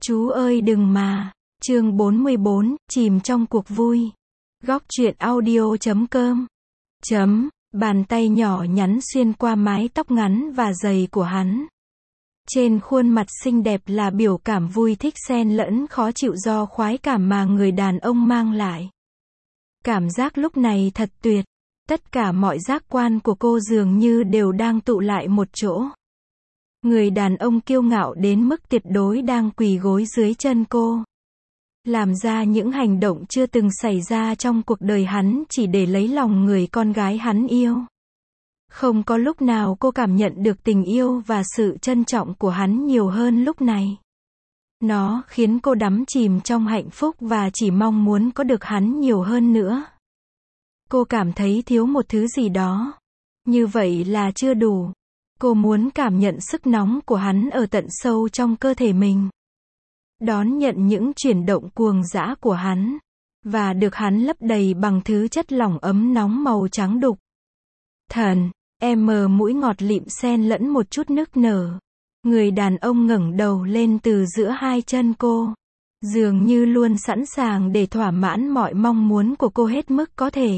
Chú ơi đừng mà. Chương 44, chìm trong cuộc vui. Góc truyện audio.com. Bàn tay nhỏ nhắn xuyên qua mái tóc ngắn và dày của hắn. Trên khuôn mặt xinh đẹp là biểu cảm vui thích xen lẫn khó chịu do khoái cảm mà người đàn ông mang lại. Cảm giác lúc này thật tuyệt. Tất cả mọi giác quan của cô dường như đều đang tụ lại một chỗ. Người đàn ông kiêu ngạo đến mức tuyệt đối đang quỳ gối dưới chân cô. Làm ra những hành động chưa từng xảy ra trong cuộc đời hắn chỉ để lấy lòng người con gái hắn yêu. Không có lúc nào cô cảm nhận được tình yêu và sự trân trọng của hắn nhiều hơn lúc này. Nó khiến cô đắm chìm trong hạnh phúc và chỉ mong muốn có được hắn nhiều hơn nữa. Cô cảm thấy thiếu một thứ gì đó. Như vậy là chưa đủ. Cô muốn cảm nhận sức nóng của hắn ở tận sâu trong cơ thể mình. Đón nhận những chuyển động cuồng dã của hắn. Và được hắn lấp đầy bằng thứ chất lỏng ấm nóng màu trắng đục. Thần, em mờ mũi ngọt lịm xen lẫn một chút nức nở. Người đàn ông ngẩng đầu lên từ giữa hai chân cô. Dường như luôn sẵn sàng để thỏa mãn mọi mong muốn của cô hết mức có thể.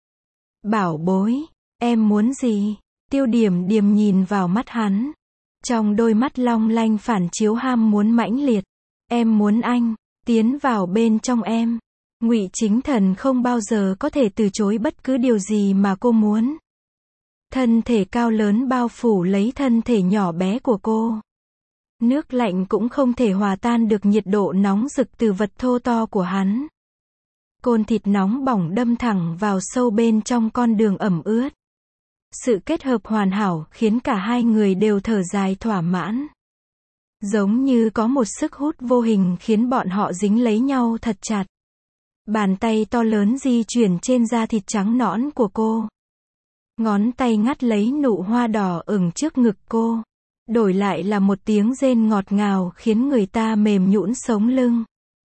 Bảo bối, em muốn gì? Tiêu Điểm Điềm nhìn vào mắt hắn. Trong đôi mắt long lanh phản chiếu ham muốn mãnh liệt. Em muốn anh tiến vào bên trong em. Ngụy Chính Thần không bao giờ có thể từ chối bất cứ điều gì mà cô muốn. Thân thể cao lớn bao phủ lấy thân thể nhỏ bé của cô. Nước lạnh cũng không thể hòa tan được nhiệt độ nóng rực từ vật thô to của hắn. Côn thịt nóng bỏng đâm thẳng vào sâu bên trong con đường ẩm ướt. Sự kết hợp hoàn hảo khiến cả hai người đều thở dài thỏa mãn. Giống như có một sức hút vô hình khiến bọn họ dính lấy nhau thật chặt. Bàn tay to lớn di chuyển trên da thịt trắng nõn của cô. Ngón tay ngắt lấy nụ hoa đỏ ửng trước ngực cô. Đổi lại là một tiếng rên ngọt ngào khiến người ta mềm nhũn sống lưng.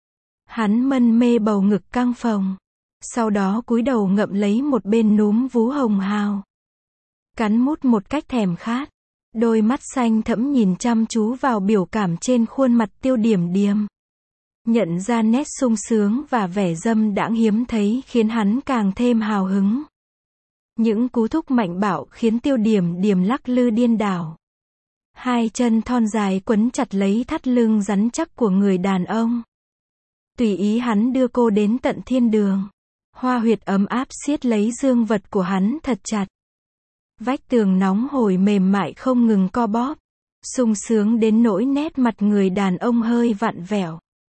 Hắn mân mê bầu ngực căng phồng. Sau đó cúi đầu ngậm lấy một bên núm vú hồng hào. Cắn mút một cách thèm khát. Đôi mắt xanh thẫm nhìn chăm chú vào biểu cảm trên khuôn mặt Tiêu Điểm Điềm. Nhận ra nét sung sướng và vẻ dâm đãng hiếm thấy khiến hắn càng thêm hào hứng. Những cú thúc mạnh bạo khiến Tiêu Điểm Điềm lắc lư điên đảo. Hai chân thon dài quấn chặt lấy thắt lưng rắn chắc của người đàn ông. Tùy ý hắn đưa cô đến tận thiên đường. Hoa huyệt ấm áp siết lấy dương vật của hắn thật chặt. Vách tường nóng hổi mềm mại không ngừng co bóp. Sung sướng đến nỗi nét mặt người đàn ông hơi vặn vẹo.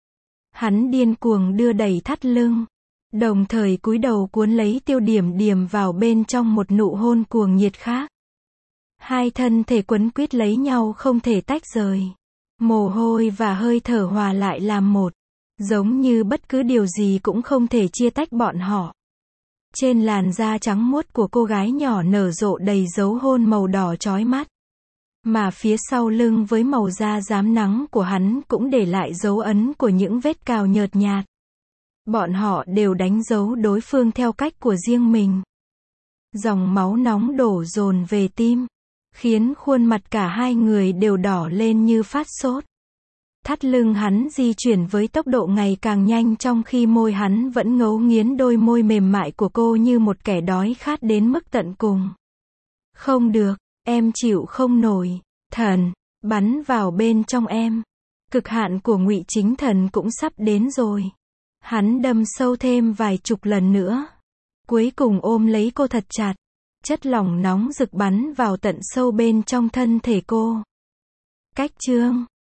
Hắn điên cuồng đưa đẩy thắt lưng. Đồng thời cúi đầu cuốn lấy Tiêu Điểm Điềm vào bên trong một nụ hôn cuồng nhiệt khác. Hai thân thể quấn quýt lấy nhau không thể tách rời. Mồ hôi và hơi thở hòa lại làm một. Giống như bất cứ điều gì cũng không thể chia tách bọn họ. Trên làn da trắng muốt của cô gái nhỏ nở rộ đầy dấu hôn màu đỏ chói mắt. Mà phía sau lưng với màu da rám nắng của hắn cũng để lại dấu ấn của những vết cào nhợt nhạt. Bọn họ đều đánh dấu đối phương theo cách của riêng mình. Dòng máu nóng đổ dồn về tim, khiến khuôn mặt cả hai người đều đỏ lên như phát sốt. Thắt lưng hắn di chuyển với tốc độ ngày càng nhanh trong khi môi hắn vẫn ngấu nghiến đôi môi mềm mại của cô như một kẻ đói khát đến mức tận cùng. Không được, em chịu không nổi. Thần, bắn vào bên trong em. Cực hạn của Ngụy Chính Thần cũng sắp đến rồi. Hắn đâm sâu thêm vài chục lần nữa. Cuối cùng ôm lấy cô thật chặt. Chất lỏng nóng rực bắn vào tận sâu bên trong thân thể cô. Cách chương